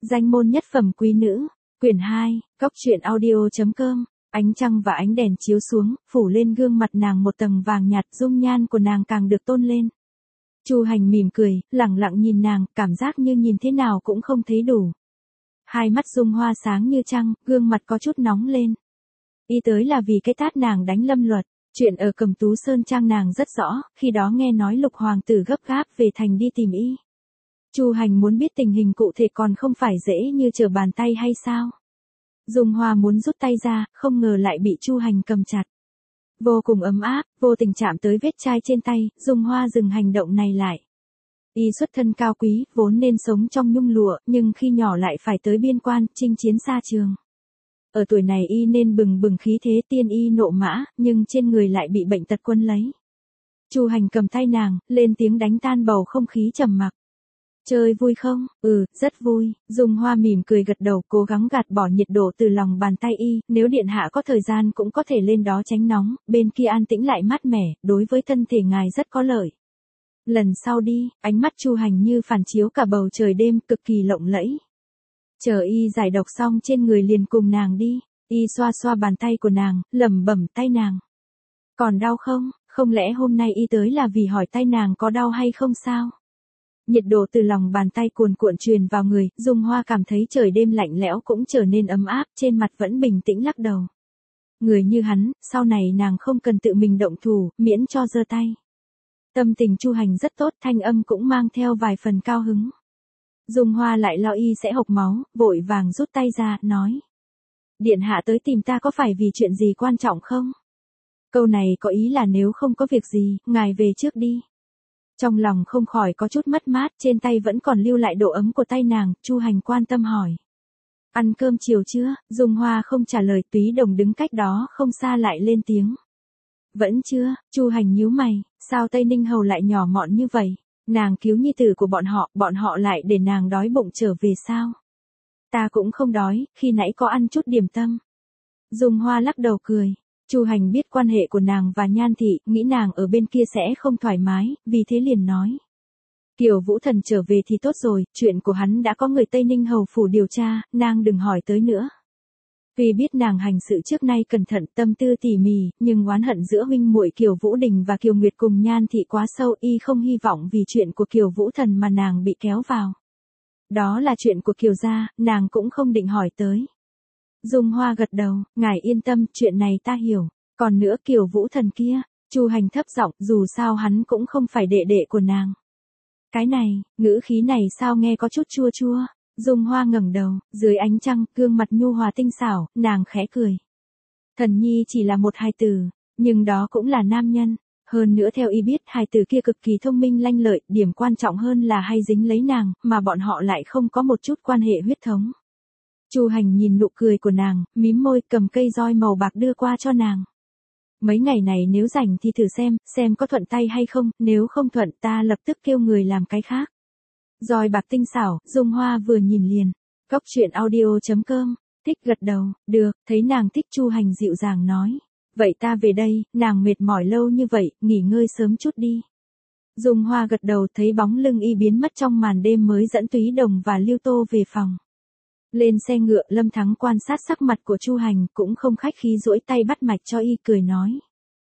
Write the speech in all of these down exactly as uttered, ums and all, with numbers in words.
Danh môn nhất phẩm quý nữ, quyển hai, góc truyện audio chấm com. Ánh trăng và ánh đèn chiếu xuống, phủ lên gương mặt nàng một tầng vàng nhạt, dung nhan của nàng càng được tôn lên. Chu Hành mỉm cười, lẳng lặng nhìn nàng, cảm giác như nhìn thế nào cũng không thấy đủ. Hai mắt Dung Hoa sáng như trăng, gương mặt có chút nóng lên. Y tới là vì cái tát nàng đánh Lâm Luật. Chuyện ở Cẩm Tú Sơn Trang nàng rất rõ, khi đó nghe nói Lục hoàng tử gấp gáp về thành đi tìm y. Chu Hành muốn biết tình hình cụ thể còn không phải dễ như trở bàn tay hay sao? Dung Hoa muốn rút tay ra, không ngờ lại bị Chu Hành cầm chặt. Vô cùng ấm áp, vô tình chạm tới vết chai trên tay, Dung Hoa dừng hành động này lại. Y xuất thân cao quý, vốn nên sống trong nhung lụa, nhưng khi nhỏ lại phải tới biên quan, chinh chiến xa trường. Ở tuổi này y nên bừng bừng khí thế tiên y nộ mã, nhưng trên người lại bị bệnh tật quân lấy. Chu Hành cầm tay nàng, lên tiếng đánh tan bầu không khí trầm mặc. Chơi vui không? Ừ, rất vui. Dung Hoa mỉm cười gật đầu, cố gắng gạt bỏ nhiệt độ từ lòng bàn tay y, nếu điện hạ có thời gian cũng có thể lên đó tránh nóng, bên kia an tĩnh lại mát mẻ, đối với thân thể ngài rất có lợi. Lần sau đi, ánh mắt Chu Hành như phản chiếu cả bầu trời đêm, cực kỳ lộng lẫy. Chờ y giải độc xong trên người liền cùng nàng đi, y xoa xoa bàn tay của nàng, lẩm bẩm tay nàng. Còn đau không? Không lẽ hôm nay y tới là vì hỏi tay nàng có đau hay không sao? Nhiệt độ từ lòng bàn tay cuồn cuộn truyền vào người, Dung Hoa cảm thấy trời đêm lạnh lẽo cũng trở nên ấm áp, trên mặt vẫn bình tĩnh lắc đầu. Người như hắn, sau này nàng không cần tự mình động thủ, miễn cho giơ tay. Tâm tình Chu Hành rất tốt, thanh âm cũng mang theo vài phần cao hứng. Dung Hoa lại lo y sẽ hộc máu, vội vàng rút tay ra, nói. Điện hạ tới tìm ta có phải vì chuyện gì quan trọng không? Câu này có ý là nếu không có việc gì, ngài về trước đi. Trong lòng không khỏi có chút mất mát, trên tay vẫn còn lưu lại độ ấm của tay nàng, Chu Hành quan tâm hỏi. Ăn cơm chiều chưa? Dung Hoa không trả lời, Túy Đồng đứng cách đó không xa lại lên tiếng. Vẫn chưa, Chu Hành nhíu mày, sao Tây Ninh Hầu lại nhỏ mọn như vậy? Nàng cứu nhi tử của bọn họ, bọn họ lại để nàng đói bụng trở về sao? Ta cũng không đói, khi nãy có ăn chút điểm tâm. Dung Hoa lắc đầu cười. Chu Hành biết quan hệ của nàng và Nhan Thị, nghĩ nàng ở bên kia sẽ không thoải mái, vì thế liền nói. Kiều Vũ Thần trở về thì tốt rồi, chuyện của hắn đã có người Tây Ninh Hầu phủ điều tra, nàng đừng hỏi tới nữa. Vì biết nàng hành sự trước nay cẩn thận, tâm tư tỉ mỉ, nhưng oán hận giữa huynh muội Kiều Vũ Đình và Kiều Nguyệt cùng Nhan Thị quá sâu, y không hy vọng vì chuyện của Kiều Vũ Thần mà nàng bị kéo vào. Đó là chuyện của Kiều gia, nàng cũng không định hỏi tới. Dung Hoa gật đầu, ngài yên tâm, chuyện này ta hiểu. Còn nữa Kiều Vũ Thần kia, Chu Hành thấp giọng, dù sao hắn cũng không phải đệ đệ của nàng. Cái này, ngữ khí này sao nghe có chút chua chua. Dung Hoa ngẩng đầu, dưới ánh trăng, gương mặt nhu hòa tinh xảo, nàng khẽ cười. Thần nhi chỉ là một hài tử, nhưng đó cũng là nam nhân. Hơn nữa theo y biết hài tử kia cực kỳ thông minh lanh lợi, điểm quan trọng hơn là hay dính lấy nàng, mà bọn họ lại không có một chút quan hệ huyết thống. Chu Hành nhìn nụ cười của nàng, mím môi, cầm cây roi màu bạc đưa qua cho nàng. Mấy ngày này nếu rảnh thì thử xem, xem có thuận tay hay không, nếu không thuận ta lập tức kêu người làm cái khác. Roi bạc tinh xảo, Dung Hoa vừa nhìn liền. Góc truyện audio chấm com, thích gật đầu, được, thấy nàng thích Chu Hành dịu dàng nói. Vậy ta về đây, nàng mệt mỏi lâu như vậy, nghỉ ngơi sớm chút đi. Dung Hoa gật đầu, thấy bóng lưng y biến mất trong màn đêm mới dẫn Túy Đồng và Lưu Tô về phòng. Lên xe ngựa, Lâm Thắng quan sát sắc mặt của Chu Hành, cũng không khách khí duỗi tay bắt mạch cho y, cười nói.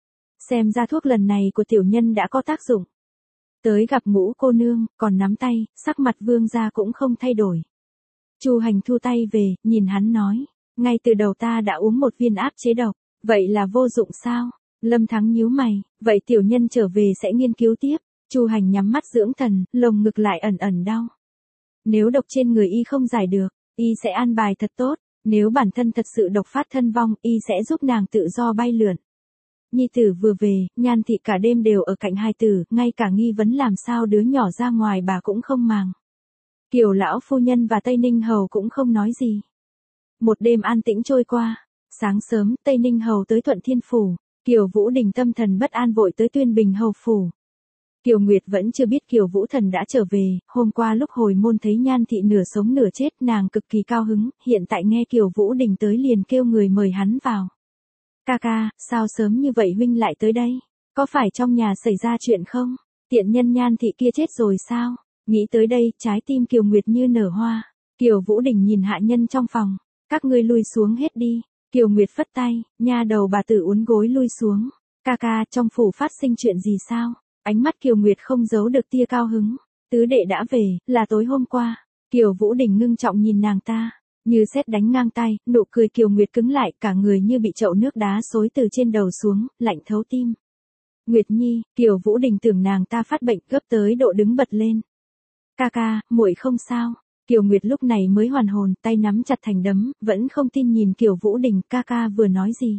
Xem ra thuốc lần này của tiểu nhân đã có tác dụng. Tới gặp Ngũ cô nương, còn nắm tay, sắc mặt vương gia cũng không thay đổi. Chu Hành thu tay về, nhìn hắn nói. Ngay từ đầu ta đã uống một viên áp chế độc, vậy là vô dụng sao? Lâm Thắng nhíu mày, vậy tiểu nhân trở về sẽ nghiên cứu tiếp. Chu Hành nhắm mắt dưỡng thần, lồng ngực lại ẩn ẩn đau. Nếu độc trên người y không giải được, y sẽ an bài thật tốt, nếu bản thân thật sự độc phát thân vong, y sẽ giúp nàng tự do bay lượn. Nhi tử vừa về, Nhan Thị cả đêm đều ở cạnh hai tử, ngay cả nghi vấn làm sao đứa nhỏ ra ngoài bà cũng không màng. Kiều lão phu nhân và Tây Ninh Hầu cũng không nói gì. Một đêm an tĩnh trôi qua, sáng sớm Tây Ninh Hầu tới Thuận Thiên Phủ, Kiều Vũ Đình tâm thần bất an vội tới Tuyên Bình Hầu Phủ. Kiều Nguyệt vẫn chưa biết Kiều Vũ Thần đã trở về, hôm qua lúc hồi môn thấy Nhan Thị nửa sống nửa chết, nàng cực kỳ cao hứng, hiện tại nghe Kiều Vũ Đình tới liền kêu người mời hắn vào. Ca ca, sao sớm như vậy huynh lại tới đây? Có phải trong nhà xảy ra chuyện không? Tiện nhân Nhan Thị kia chết rồi sao? Nghĩ tới đây, trái tim Kiều Nguyệt như nở hoa. Kiều Vũ Đình nhìn hạ nhân trong phòng, các ngươi lui xuống hết đi. Kiều Nguyệt phất tay, nha đầu bà tử uốn gối lui xuống. Ca ca, trong phủ phát sinh chuyện gì sao? Ánh mắt Kiều Nguyệt không giấu được tia cao hứng. Tứ đệ đã về, là tối hôm qua. Kiều Vũ Đình ngưng trọng nhìn nàng ta, như sét đánh ngang tay, nụ cười Kiều Nguyệt cứng lại, cả người như bị chậu nước đá xối từ trên đầu xuống, lạnh thấu tim. Nguyệt Nhi, Kiều Vũ Đình tưởng nàng ta phát bệnh, gấp tới độ đứng bật lên. Ca ca, muội không sao. Kiều Nguyệt lúc này mới hoàn hồn, tay nắm chặt thành đấm, vẫn không tin nhìn Kiều Vũ Đình, ca ca vừa nói gì?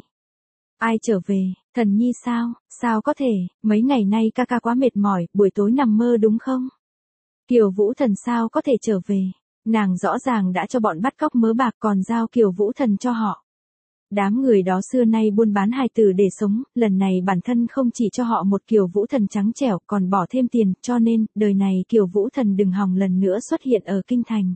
Ai trở về, Thần Nhi sao, sao có thể, mấy ngày nay ca ca quá mệt mỏi, buổi tối nằm mơ đúng không? Kiều Vũ Thần sao có thể trở về, nàng rõ ràng đã cho bọn bắt cóc mớ bạc còn giao Kiều Vũ Thần cho họ. Đám người đó xưa nay buôn bán hài tử để sống, lần này bản thân không chỉ cho họ một Kiều Vũ Thần trắng trẻo còn bỏ thêm tiền, cho nên, đời này Kiều Vũ Thần đừng hòng lần nữa xuất hiện ở kinh thành.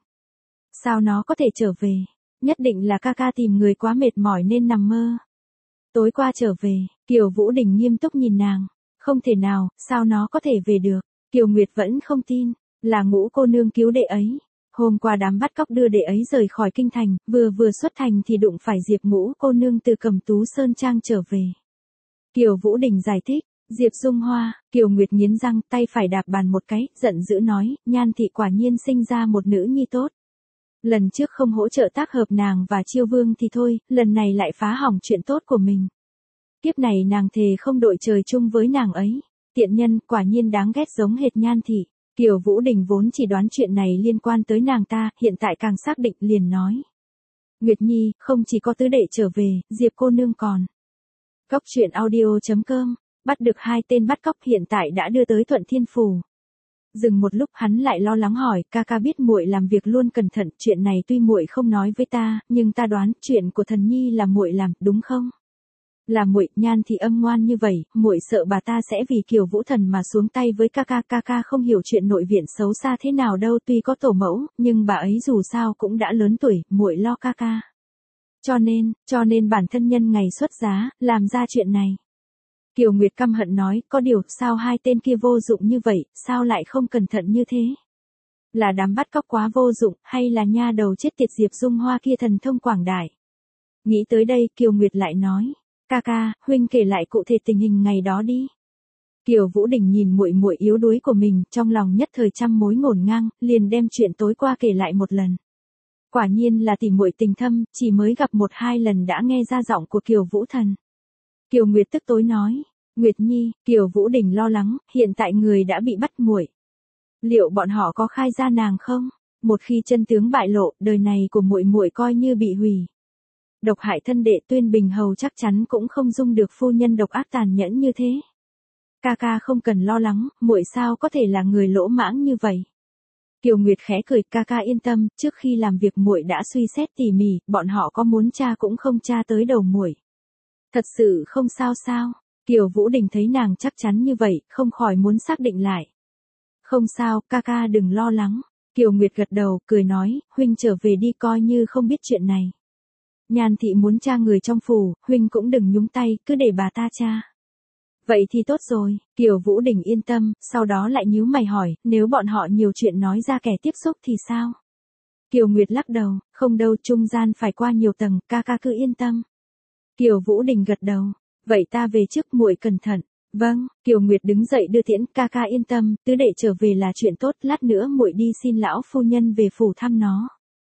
Sao nó có thể trở về? Nhất định là ca ca tìm người quá mệt mỏi nên nằm mơ. Tối qua trở về, Kiều Vũ Đình nghiêm túc nhìn nàng. Không thể nào, sao nó có thể về được? Kiều Nguyệt vẫn không tin, là Ngũ cô nương cứu đệ ấy. Hôm qua đám bắt cóc đưa đệ ấy rời khỏi kinh thành, vừa vừa xuất thành thì đụng phải Diệp Ngũ cô nương từ Cẩm Tú Sơn Trang trở về. Kiều Vũ Đình giải thích, Diệp Dung Hoa, Kiều Nguyệt nghiến răng, tay phải đạp bàn một cái, giận dữ nói, Nhan thị quả nhiên sinh ra một nữ nhi tốt. Lần trước không hỗ trợ tác hợp nàng và Chiêu Vương thì thôi, lần này lại phá hỏng chuyện tốt của mình. Kiếp này nàng thề không đội trời chung với nàng ấy. Tiện nhân, quả nhiên đáng ghét giống hệt Nhan thị. Kiều Vũ Đình vốn chỉ đoán chuyện này liên quan tới nàng ta, hiện tại càng xác định liền nói. Nguyệt Nhi, không chỉ có tứ đệ trở về, Diệp cô nương còn. Cốc truyện audio chấm com, bắt được hai tên bắt cóc hiện tại đã đưa tới Thuận Thiên Phủ. Dừng một lúc hắn lại lo lắng hỏi, ca ca biết muội làm việc luôn cẩn thận, chuyện này tuy muội không nói với ta, nhưng ta đoán chuyện của Thần Nhi là muội làm, đúng không? Là muội, Nhan thì âm ngoan như vậy, muội sợ bà ta sẽ vì Kiều Vũ Thần mà xuống tay với ca ca, ca ca không hiểu chuyện nội viện xấu xa thế nào đâu, tuy có tổ mẫu, nhưng bà ấy dù sao cũng đã lớn tuổi, muội lo ca ca. Cho nên, cho nên bản thân nhân ngày xuất giá, làm ra chuyện này. Kiều Nguyệt căm hận nói, có điều, sao hai tên kia vô dụng như vậy, sao lại không cẩn thận như thế? Là đám bắt cóc quá vô dụng, hay là nha đầu chết tiệt Diệp Dung Hoa kia thần thông quảng đại? Nghĩ tới đây, Kiều Nguyệt lại nói, ca ca, huynh kể lại cụ thể tình hình ngày đó đi. Kiều Vũ Đình nhìn muội muội yếu đuối của mình, trong lòng nhất thời trăm mối ngổn ngang, liền đem chuyện tối qua kể lại một lần. Quả nhiên là tỉ muội tình thâm, chỉ mới gặp một hai lần đã nghe ra giọng của Kiều Vũ Thần. Kiều Nguyệt tức tối nói, Nguyệt Nhi, Kiều Vũ Đình lo lắng, hiện tại người đã bị bắt muội. Liệu bọn họ có khai ra nàng không? Một khi chân tướng bại lộ, đời này của muội muội coi như bị hủy. Độc hại thân đệ Tuyên Bình Hầu chắc chắn cũng không dung được phu nhân độc ác tàn nhẫn như thế. Ca ca không cần lo lắng, muội sao có thể là người lỗ mãng như vậy? Kiều Nguyệt khẽ cười, ca ca yên tâm, trước khi làm việc muội đã suy xét tỉ mỉ, bọn họ có muốn tra cũng không tra tới đầu muội. Thật sự không sao sao? Kiều Vũ Đình thấy nàng chắc chắn như vậy, không khỏi muốn xác định lại. Không sao, ca ca đừng lo lắng. Kiều Nguyệt gật đầu, cười nói, huynh trở về đi coi như không biết chuyện này. Nhan thị muốn tra người trong phủ, huynh cũng đừng nhúng tay, cứ để bà ta tra. Vậy thì tốt rồi, Kiều Vũ Đình yên tâm, sau đó lại nhíu mày hỏi, nếu bọn họ nhiều chuyện nói ra kẻ tiếp xúc thì sao? Kiều Nguyệt lắc đầu, không đâu, trung gian phải qua nhiều tầng, ca ca cứ yên tâm. Kiều Vũ Đình gật đầu, vậy ta về trước, muội cẩn thận. Vâng, Kiều Nguyệt đứng dậy đưa tiễn, ca ca yên tâm, tứ đệ trở về là chuyện tốt, lát nữa muội đi xin lão phu nhân về phủ thăm nó.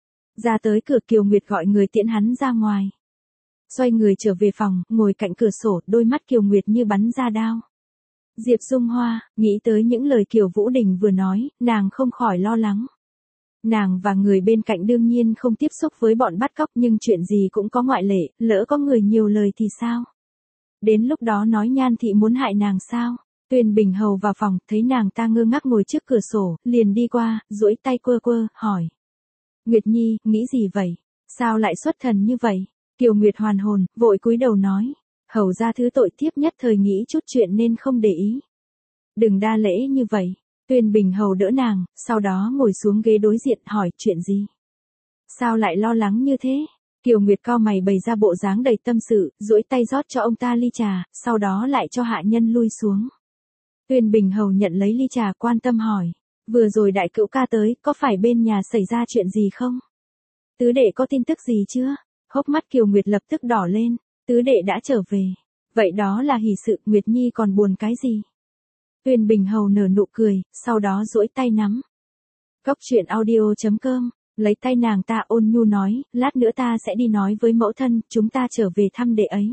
Ra tới cửa, Kiều Nguyệt gọi người tiễn hắn ra ngoài. Xoay người trở về phòng, ngồi cạnh cửa sổ, đôi mắt Kiều Nguyệt như bắn ra đao. Diệp Dung Hoa, nghĩ tới những lời Kiều Vũ Đình vừa nói, nàng không khỏi lo lắng. Nàng và người bên cạnh đương nhiên không tiếp xúc với bọn bắt cóc, nhưng chuyện gì cũng có ngoại lệ, lỡ có người nhiều lời thì sao? Đến lúc đó nói Nhan thị muốn hại nàng sao? Tuyên Bình Hầu vào phòng, thấy nàng ta ngơ ngác ngồi trước cửa sổ, liền đi qua, duỗi tay quơ quơ, hỏi. Nguyệt Nhi, nghĩ gì vậy? Sao lại xuất thần như vậy? Kiều Nguyệt hoàn hồn, vội cúi đầu nói. Hầu ra thứ tội tiếp nhất thời nghĩ chút chuyện nên không để ý. Đừng đa lễ như vậy. Tuyên Bình Hầu đỡ nàng, sau đó ngồi xuống ghế đối diện hỏi chuyện gì? Sao lại lo lắng như thế? Kiều Nguyệt cau mày bày ra bộ dáng đầy tâm sự, duỗi tay rót cho ông ta ly trà, sau đó lại cho hạ nhân lui xuống. Tuyên Bình Hầu nhận lấy ly trà quan tâm hỏi. Vừa rồi đại cữu ca tới, có phải bên nhà xảy ra chuyện gì không? Tứ đệ có tin tức gì chưa? Hốc mắt Kiều Nguyệt lập tức đỏ lên, tứ đệ đã trở về. Vậy đó là hỷ sự, Nguyệt Nhi còn buồn cái gì? Tuyên Bình Hầu nở nụ cười, sau đó duỗi tay nắm. Cốc truyện audio chấm com, lấy tay nàng ta ôn nhu nói, lát nữa ta sẽ đi nói với mẫu thân, chúng ta trở về thăm đệ ấy.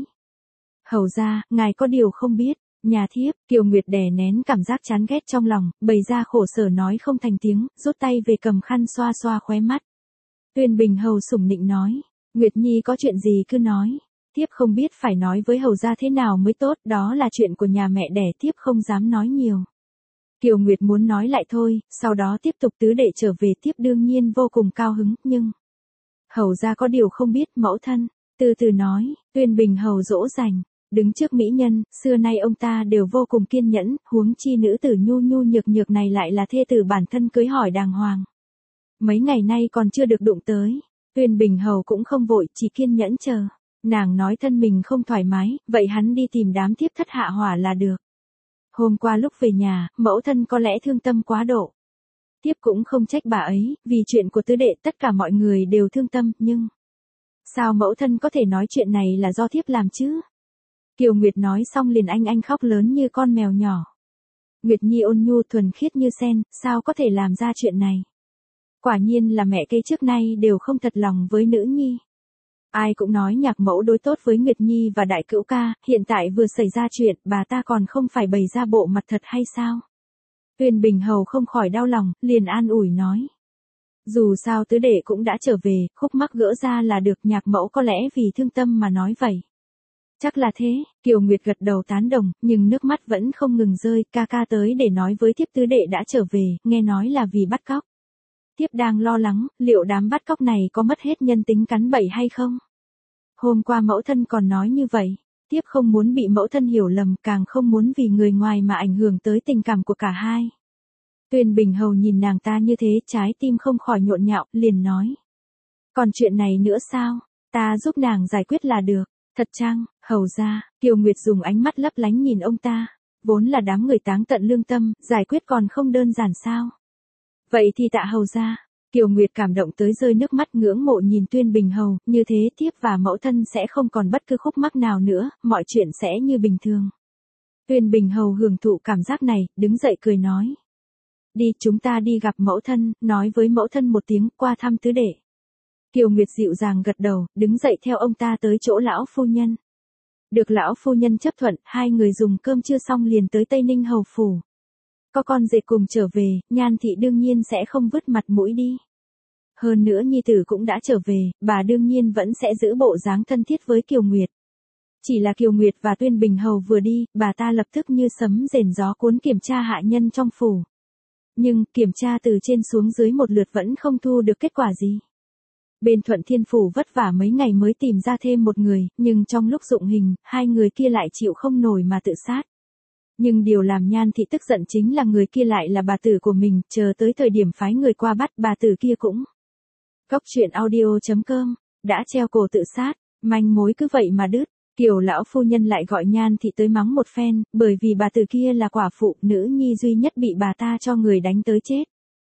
Hầu ra, ngài có điều không biết, nhà thiếp, Kiều Nguyệt đè nén cảm giác chán ghét trong lòng, bày ra khổ sở nói không thành tiếng, rút tay về cầm khăn xoa xoa khóe mắt. Tuyên Bình Hầu sủng nịnh nói, Nguyệt Nhi có chuyện gì cứ nói, thiếp không biết phải nói với hầu ra thế nào mới tốt, đó là chuyện của nhà mẹ đẻ, thiếp không dám nói nhiều. Kiều Nguyệt muốn nói lại thôi, sau đó tiếp tục tứ đệ trở về, tiếp đương nhiên vô cùng cao hứng, nhưng hầu ra có điều không biết, mẫu thân, từ từ nói. Tuyên Bình Hầu dỗ dành, đứng trước mỹ nhân, xưa nay ông ta đều vô cùng kiên nhẫn, huống chi nữ tử nhu nhu nhược nhược này lại là thê tử bản thân cưới hỏi đàng hoàng. Mấy ngày nay còn chưa được đụng tới, Tuyên Bình Hầu cũng không vội, chỉ kiên nhẫn chờ. Nàng nói thân mình không thoải mái, vậy hắn đi tìm đám thiếp thất hạ hỏa là được. Hôm qua lúc về nhà, mẫu thân có lẽ thương tâm quá độ. Thiếp cũng không trách bà ấy, vì chuyện của tứ đệ tất cả mọi người đều thương tâm, nhưng sao mẫu thân có thể nói chuyện này là do thiếp làm chứ? Kiều Nguyệt nói xong liền anh anh khóc lớn như con mèo nhỏ. Nguyệt Nhi ôn nhu thuần khiết như sen, sao có thể làm ra chuyện này? Quả nhiên là mẹ cây trước nay đều không thật lòng với nữ nhi. Ai cũng nói nhạc mẫu đối tốt với Nguyệt Nhi và đại cữu ca, hiện tại vừa xảy ra chuyện, bà ta còn không phải bày ra bộ mặt thật hay sao? Tuyên Bình Hầu không khỏi đau lòng, liền an ủi nói. Dù sao tứ đệ cũng đã trở về, khúc mắc gỡ ra là được, nhạc mẫu có lẽ vì thương tâm mà nói vậy. Chắc là thế, Kiều Nguyệt gật đầu tán đồng, nhưng nước mắt vẫn không ngừng rơi, ca ca tới để nói với thiếp tứ đệ đã trở về, nghe nói là vì bắt cóc. Thiếp đang lo lắng, liệu đám bắt cóc này có mất hết nhân tính cắn bậy hay không? Hôm qua mẫu thân còn nói như vậy, thiếp không muốn bị mẫu thân hiểu lầm, càng không muốn vì người ngoài mà ảnh hưởng tới tình cảm của cả hai. Tuyên Bình Hầu nhìn nàng ta như thế, trái tim không khỏi nhộn nhạo, liền nói. Còn chuyện này nữa sao? Ta giúp nàng giải quyết là được. Thật chăng, hầu ra? Kiều Nguyệt dùng ánh mắt lấp lánh nhìn ông ta. Vốn là đám người táng tận lương tâm, giải quyết còn không đơn giản sao? Vậy thì tạ hầu ra. Kiều Nguyệt cảm động tới rơi nước mắt, ngưỡng mộ nhìn Tuyên Bình Hầu, như thế thiếp và mẫu thân sẽ không còn bất cứ khúc mắc nào nữa, mọi chuyện sẽ như bình thường. Tuyên Bình Hầu hưởng thụ cảm giác này, đứng dậy cười nói. Đi, chúng ta đi gặp mẫu thân, nói với mẫu thân một tiếng, qua thăm tứ đệ. Kiều Nguyệt dịu dàng gật đầu, đứng dậy theo ông ta tới chỗ lão phu nhân. Được lão phu nhân chấp thuận, hai người dùng cơm trưa xong liền tới Tây Ninh hầu phủ. Có con rể cùng trở về, Nhan thị đương nhiên sẽ không vứt mặt mũi đi. Hơn nữa nhi tử cũng đã trở về, bà đương nhiên vẫn sẽ giữ bộ dáng thân thiết với Kiều Nguyệt. Chỉ là Kiều Nguyệt và Tuyên Bình Hầu vừa đi, bà ta lập tức như sấm rền gió cuốn kiểm tra hạ nhân trong phủ. Nhưng, kiểm tra từ trên xuống dưới một lượt vẫn không thu được kết quả gì. Bên Thuận Thiên Phủ vất vả mấy ngày mới tìm ra thêm một người, nhưng trong lúc dụng hình, hai người kia lại chịu không nổi mà tự sát. Nhưng điều làm Nhan thị tức giận chính là người kia lại là bà tử của mình, chờ tới thời điểm phái người qua bắt, bà tử kia cũng. Cốc truyện audio chấm com, đã treo cổ tự sát, manh mối cứ vậy mà đứt. Kiều lão phu nhân lại gọi Nhan thị tới mắng một phen, bởi vì bà tử kia là quả phụ, nữ nhi duy nhất bị bà ta cho người đánh tới chết.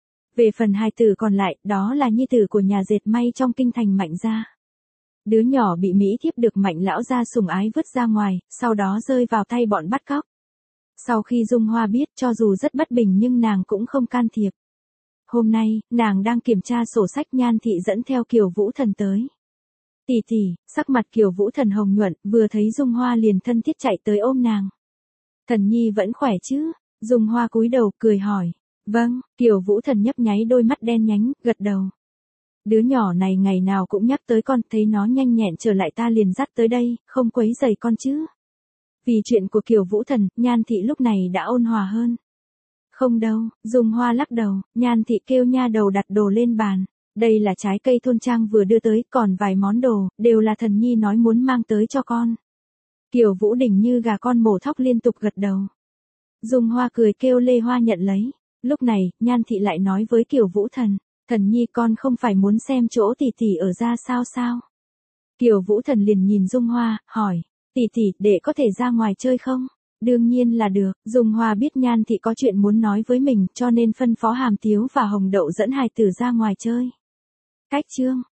Về phần hai tử còn lại, đó là nhi tử của nhà dệt may trong kinh thành Mạnh gia. Đứa nhỏ bị Mỹ thiếp được Mạnh lão gia sủng ái vứt ra ngoài, sau đó rơi vào tay bọn bắt cóc. Sau khi Dung Hoa biết, cho dù rất bất bình nhưng nàng cũng không can thiệp. Hôm nay, nàng đang kiểm tra sổ sách, Nhan thị dẫn theo Kiều Vũ Thần tới. Tỷ tỷ, sắc mặt Kiều Vũ Thần hồng nhuận, vừa thấy Dung Hoa liền thân thiết chạy tới ôm nàng. Thần nhi vẫn khỏe chứ? Dung Hoa cúi đầu cười hỏi. Vâng, Kiều Vũ Thần nhấp nháy đôi mắt đen nhánh, gật đầu. Đứa nhỏ này ngày nào cũng nhắc tới con, thấy nó nhanh nhẹn trở lại ta liền dắt tới đây, không quấy rầy con chứ. Vì chuyện của Kiều Vũ Thần, Nhan thị lúc này đã ôn hòa hơn. Không đâu, Dung Hoa lắc đầu, Nhan thị kêu nha đầu đặt đồ lên bàn. Đây là trái cây thôn trang vừa đưa tới, còn vài món đồ, đều là thần nhi nói muốn mang tới cho con. Kiều Vũ Đình như gà con mổ thóc liên tục gật đầu. Dung Hoa cười kêu Lê Hoa nhận lấy. Lúc này, Nhan thị lại nói với Kiều Vũ Thần, thần nhi con không phải muốn xem chỗ tỷ tỷ ở ra sao sao? Kiều Vũ Thần liền nhìn Dung Hoa, hỏi, tỷ tỷ, đệ có thể ra ngoài chơi không? Đương nhiên là được, Dung Hoa biết Nhan Thị có chuyện muốn nói với mình cho nên phân phó Hàm Tiếu và Hồng Đậu dẫn hài tử ra ngoài chơi. Cách chương